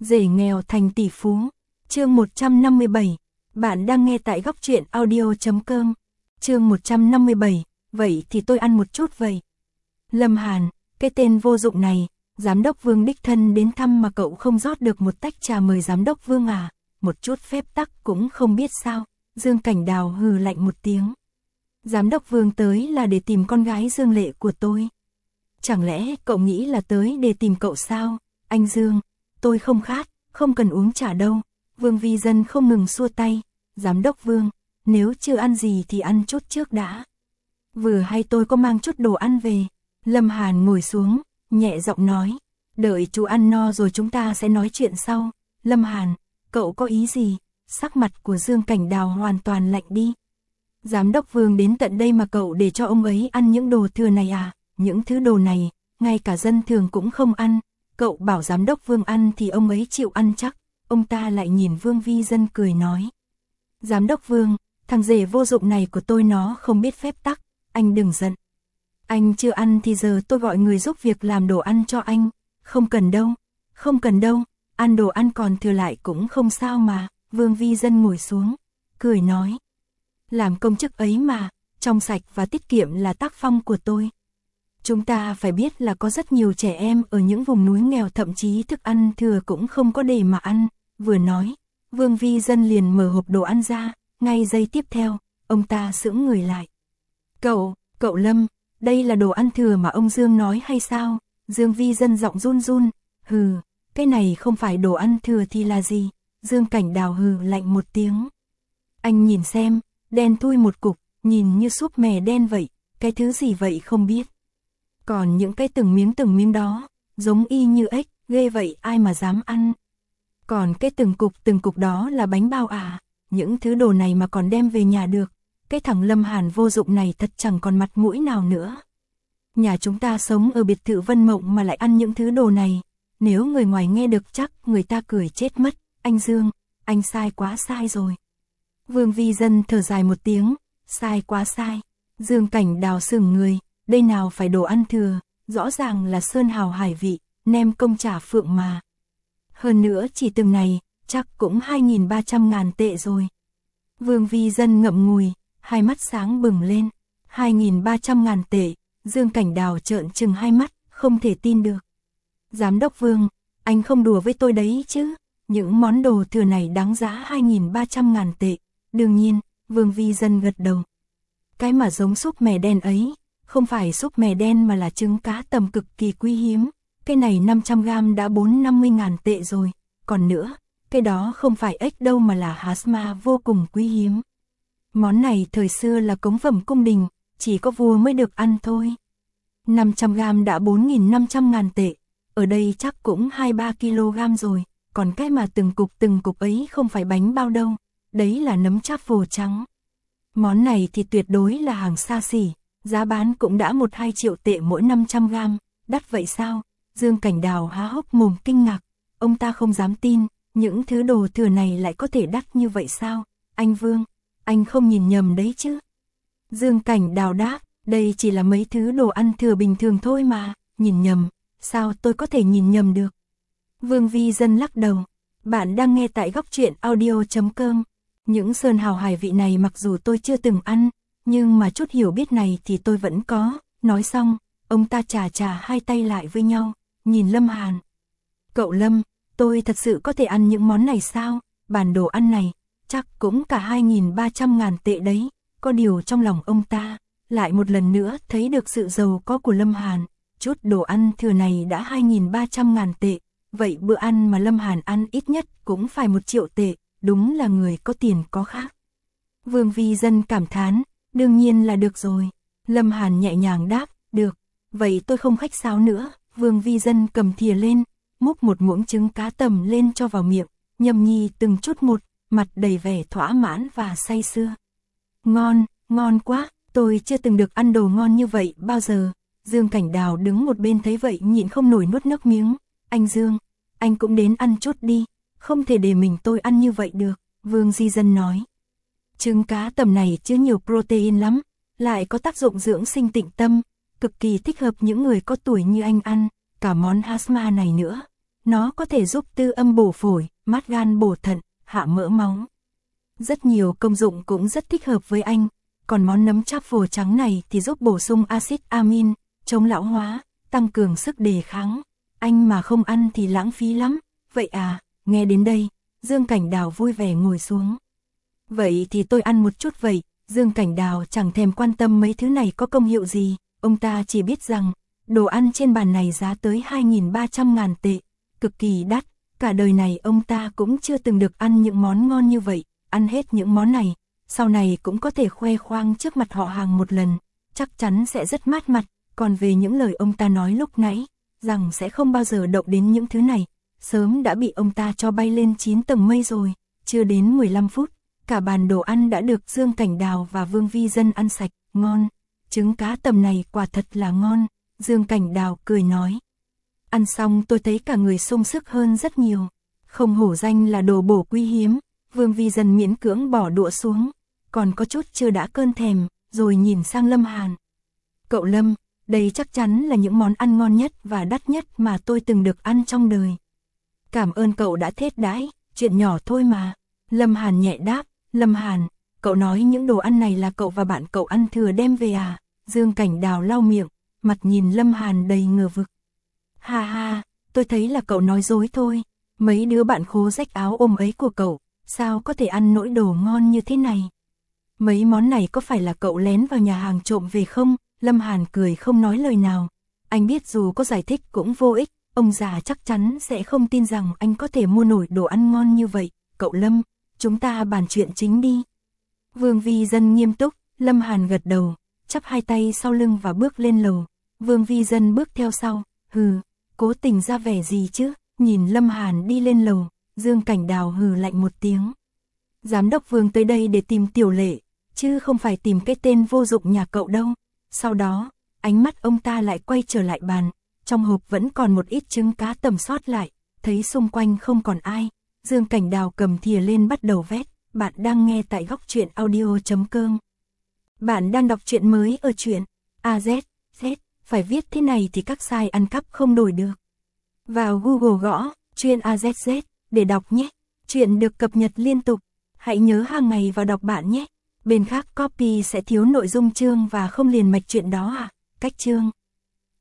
Rể nghèo thành tỷ phú. Chương 157. Bạn đang nghe tại góc truyện audio.com. Chương 157. Vậy thì tôi ăn một chút vậy. Lâm Hàn, cái tên vô dụng này, giám đốc Vương đích thân đến thăm mà cậu không rót được một tách trà mời giám đốc Vương à, một chút phép tắc cũng không biết sao. Dương Cảnh Đào hừ lạnh một tiếng. Giám đốc Vương tới là để tìm con gái Dương Lệ của tôi. Chẳng lẽ cậu nghĩ là tới để tìm cậu sao? Anh Dương, tôi không khát, không cần uống trà đâu. Vương Vi Dân không ngừng xua tay. Giám đốc Vương, nếu chưa ăn gì thì ăn chút trước đã. Vừa hay tôi có mang chút đồ ăn về. Lâm Hàn ngồi xuống, nhẹ giọng nói. Đợi chú ăn no rồi chúng ta sẽ nói chuyện sau. Lâm Hàn, cậu có ý gì? Sắc mặt của Dương Cảnh Đào hoàn toàn lạnh đi. Giám đốc Vương đến tận đây mà cậu để cho ông ấy ăn những đồ thừa này à? Những thứ đồ này, ngay cả dân thường cũng không ăn. Cậu bảo giám đốc Vương ăn thì ông ấy chịu ăn chắc. Ông ta lại nhìn Vương Vi Dân cười nói. Giám đốc Vương, thằng rể vô dụng này của tôi nó không biết phép tắc. Anh đừng giận. Anh chưa ăn thì giờ tôi gọi người giúp việc làm đồ ăn cho anh. Không cần đâu, không cần đâu. Ăn đồ ăn còn thừa lại cũng không sao mà. Vương Vi Dân ngồi xuống, cười nói. Làm công chức ấy mà, trong sạch và tiết kiệm là tác phong của tôi. Chúng ta phải biết là có rất nhiều trẻ em ở những vùng núi nghèo thậm chí thức ăn thừa cũng không có để mà ăn. Vừa nói, Vương Vi Dân liền mở hộp đồ ăn ra, ngay giây tiếp theo, ông ta sững người lại. Cậu Lâm, đây là đồ ăn thừa mà ông Dương nói hay sao? Dương Vi Dân giọng run run, hừ, cái này không phải đồ ăn thừa thì là gì? Dương Cảnh Đào hừ lạnh một tiếng. Anh nhìn xem, đen thui một cục, nhìn như súp mè đen vậy, cái thứ gì vậy không biết. Còn những cái từng miếng đó, giống y như ếch, ghê vậy ai mà dám ăn. Còn cái từng cục đó là bánh bao à, những thứ đồ này mà còn đem về nhà được. Cái thằng Lâm Hàn vô dụng này thật chẳng còn mặt mũi nào nữa. Nhà chúng ta sống ở biệt thự Vân Mộng mà lại ăn những thứ đồ này. Nếu người ngoài nghe được chắc người ta cười chết mất. Anh Dương, anh sai quá sai rồi. Vương Vi Dân thở dài một tiếng, sai quá sai. Dương Cảnh Đào sững người, đây nào phải đồ ăn thừa, rõ ràng là sơn hào hải vị, nem công chả phượng mà. Hơn nữa chỉ từng này, chắc cũng 2.300.000 tệ rồi. Vương Vi Dân ngậm ngùi, hai mắt sáng bừng lên. 2.300.000 tệ, Dương Cảnh Đào trợn trừng hai mắt, không thể tin được. Giám đốc Vương, anh không đùa với tôi đấy chứ? Những món đồ thừa này đáng giá 2.300.000 tệ. Đương nhiên, Vương Vi Dân gật đầu. Cái mà giống súp mè đen ấy, không phải súp mè đen mà là trứng cá tầm cực kỳ quý hiếm. Cái này 500g đã 450.000 tệ rồi. Còn nữa, cái đó không phải ếch đâu mà là Hasma vô cùng quý hiếm. Món này thời xưa là cống phẩm cung đình, chỉ có vua mới được ăn thôi. 500g đã 4.500.000 tệ, ở đây chắc cũng 2-3 kg rồi. Còn cái mà từng cục ấy không phải bánh bao đâu, đấy là nấm truffle trắng. Món này thì tuyệt đối là hàng xa xỉ, giá bán cũng đã 1-2 triệu tệ mỗi 500g, đắt vậy sao? Dương Cảnh Đào há hốc mồm kinh ngạc, ông ta không dám tin, những thứ đồ thừa này lại có thể đắt như vậy sao? Anh Vương, anh không nhìn nhầm đấy chứ? Dương Cảnh Đào đáp, đây chỉ là mấy thứ đồ ăn thừa bình thường thôi mà, nhìn nhầm, sao tôi có thể nhìn nhầm được? Vương Vi Dân lắc đầu, bạn đang nghe tại góc truyện audio.com. Những sơn hào hải vị này mặc dù tôi chưa từng ăn, nhưng mà chút hiểu biết này thì tôi vẫn có. Nói xong, ông ta chà hai tay lại với nhau, nhìn Lâm Hàn. Cậu Lâm, tôi thật sự có thể ăn những món này sao? Bản đồ ăn này, chắc cũng cả 2.300.000 tệ đấy. Có điều trong lòng ông ta, lại một lần nữa thấy được sự giàu có của Lâm Hàn. Chút đồ ăn thừa này đã 2.300.000 tệ. Vậy bữa ăn mà Lâm Hàn ăn ít nhất cũng phải 1 triệu tệ, đúng là người có tiền có khác. Vương Vi Dân cảm thán, đương nhiên là được rồi. Lâm Hàn nhẹ nhàng đáp, được, vậy tôi không khách sáo nữa. Vương Vi Dân cầm thìa lên, múc một muỗng trứng cá tầm lên cho vào miệng, nhâm nhi từng chút một, mặt đầy vẻ thỏa mãn và say sưa. Ngon, ngon quá, tôi chưa từng được ăn đồ ngon như vậy bao giờ. Dương Cảnh Đào đứng một bên thấy vậy nhịn không nổi nuốt nước miếng. Anh Dương, anh cũng đến ăn chút đi, không thể để mình tôi ăn như vậy được, Vương Di Dân nói. Trứng cá tầm này chứa nhiều protein lắm, lại có tác dụng dưỡng sinh tịnh tâm, cực kỳ thích hợp những người có tuổi như anh ăn, cả món Hasma này nữa. Nó có thể giúp tư âm bổ phổi, mát gan bổ thận, hạ mỡ máu. Rất nhiều công dụng cũng rất thích hợp với anh. Còn món nấm truffle trắng này thì giúp bổ sung axit amin, chống lão hóa, tăng cường sức đề kháng. Anh mà không ăn thì lãng phí lắm. Vậy à, nghe đến đây, Dương Cảnh Đào vui vẻ ngồi xuống. Vậy thì tôi ăn một chút vậy. Dương Cảnh Đào chẳng thèm quan tâm mấy thứ này có công hiệu gì. Ông ta chỉ biết rằng, đồ ăn trên bàn này giá tới 2.300.000 tệ, cực kỳ đắt. Cả đời này ông ta cũng chưa từng được ăn những món ngon như vậy. Ăn hết những món này, sau này cũng có thể khoe khoang trước mặt họ hàng một lần, chắc chắn sẽ rất mát mặt. Còn về những lời ông ta nói lúc nãy, rằng sẽ không bao giờ động đến những thứ này, sớm đã bị ông ta cho bay lên 9 tầng mây rồi. Chưa đến 15 phút, cả bàn đồ ăn đã được Dương Cảnh Đào và Vương Vi Dân ăn sạch, ngon. Trứng cá tầm này quả thật là ngon, Dương Cảnh Đào cười nói. Ăn xong tôi thấy cả người sung sức hơn rất nhiều, không hổ danh là đồ bổ quý hiếm. Vương Vi Dân miễn cưỡng bỏ đũa xuống, còn có chút chưa đã cơn thèm, rồi nhìn sang Lâm Hàn. Cậu Lâm, đây chắc chắn là những món ăn ngon nhất và đắt nhất mà tôi từng được ăn trong đời. Cảm ơn cậu đã thết đãi, chuyện nhỏ thôi mà. Lâm Hàn nhẹ đáp. Lâm Hàn, cậu nói những đồ ăn này là cậu và bạn cậu ăn thừa đem về à? Dương Cảnh Đào lau miệng, mặt nhìn Lâm Hàn đầy ngờ vực. Ha ha, tôi thấy là cậu nói dối thôi. Mấy đứa bạn khố rách áo ôm ấy của cậu, sao có thể ăn nỗi đồ ngon như thế này? Mấy món này có phải là cậu lén vào nhà hàng trộm về không? Lâm Hàn cười không nói lời nào. Anh biết dù có giải thích cũng vô ích, ông già chắc chắn sẽ không tin rằng anh có thể mua nổi đồ ăn ngon như vậy. Cậu Lâm, chúng ta bàn chuyện chính đi. Vương Vi Dân nghiêm túc. Lâm Hàn gật đầu, chắp hai tay sau lưng và bước lên lầu. Vương Vi Dân bước theo sau. Hừ, cố tình ra vẻ gì chứ? Nhìn Lâm Hàn đi lên lầu, Dương Cảnh Đào hừ lạnh một tiếng. Giám đốc Vương tới đây để tìm Tiểu Lệ, chứ không phải tìm cái tên vô dụng nhà cậu đâu. Sau đó, ánh mắt ông ta lại quay trở lại bàn. Trong hộp vẫn còn một ít trứng cá tầm sót lại. Thấy xung quanh không còn ai, Dương Cảnh Đào cầm thìa lên bắt đầu vét. Bạn đang nghe tại Góc Truyện Audio.com. Bạn đang đọc truyện mới ở truyện AZ. Phải viết thế này thì các site ăn cắp không đổi được. Vào Google gõ truyện AZZ để đọc nhé. Truyện được cập nhật liên tục. Hãy nhớ hàng ngày vào đọc bạn nhé. Bên khác copy sẽ thiếu nội dung chương và không liền mạch truyện đó à? Cách chương